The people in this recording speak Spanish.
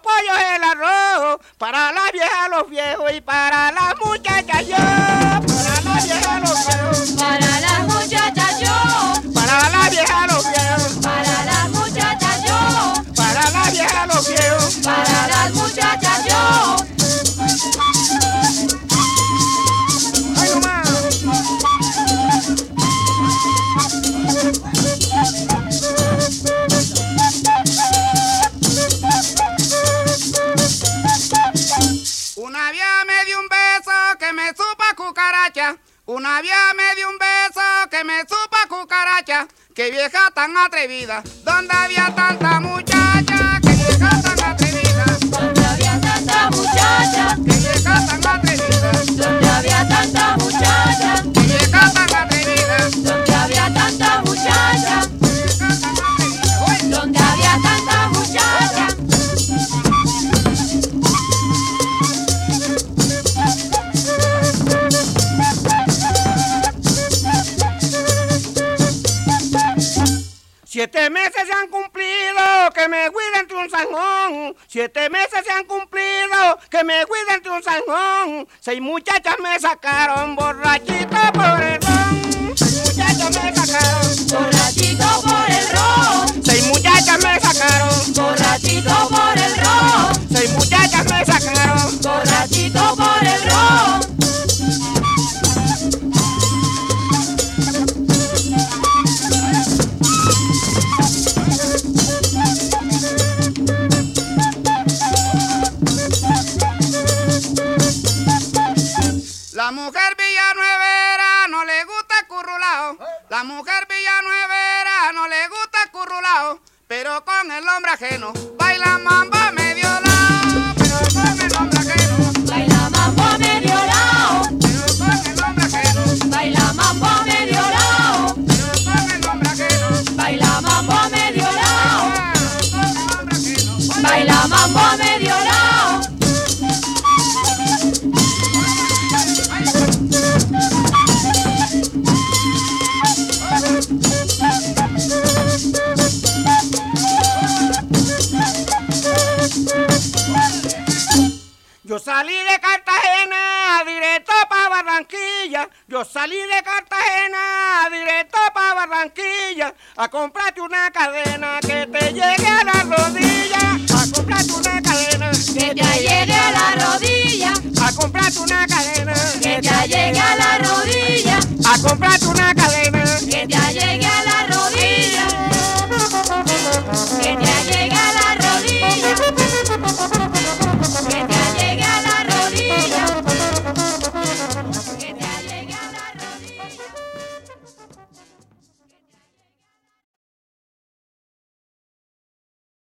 pollos el arroz, para la vieja los viejos y para las muchachas yo. Para la vieja los viejos, para las muchachas yo. para la vieja los viejos, Para las muchachas yo. para la vieja los viejos. Para las muchachas yo. ¡Ay, no más! Una vieja me dio un beso que me supo a cucaracha. Una vieja me dio un beso que me supo a cucaracha. Qué vieja tan atrevida, donde había tanta muchacha. Qué vieja tan atrevida, Donde había tanta muchacha. qué vieja tan atrevida, Donde había tanta muchacha. qué vieja tan atrevida, Donde había tanta muchacha. Donde había tanta muchacha. Siete meses se han cumplido, que me cuide entre un zanjón. 7 meses se han cumplido, que me cuide entre un zanjón. 6 muchachas me sacaron borrachito por el ron. 6 muchachas me sacaron, Borrachito por el ron. 6 muchachas me sacaron, Borrachito por el ron. 6 muchachas me sacaron. Borrachito por el ron. La mujer villanuevera no le gusta el currulao. La mujer villanuevera no le gusta el currulao. Pero con el hombre ajeno baila mambo a medio lado. Pero con el hombre ajeno, Baila mambo a medio lado. pero con el hombre ajeno, Baila mambo a medio lado. pero con el hombre ajeno, Baila mambo a medio lado. con el hombre ajeno. Baila mambo a medio lado. Yo salí de Cartagena directo pa' Barranquilla. Yo salí de Cartagena directo pa' Barranquilla. A comprarte una cadena que te llegue a la rodilla. A comprarte una cadena Que te llegue a la rodilla. a comprarte una cadena Que te llegue a la rodilla. a comprarte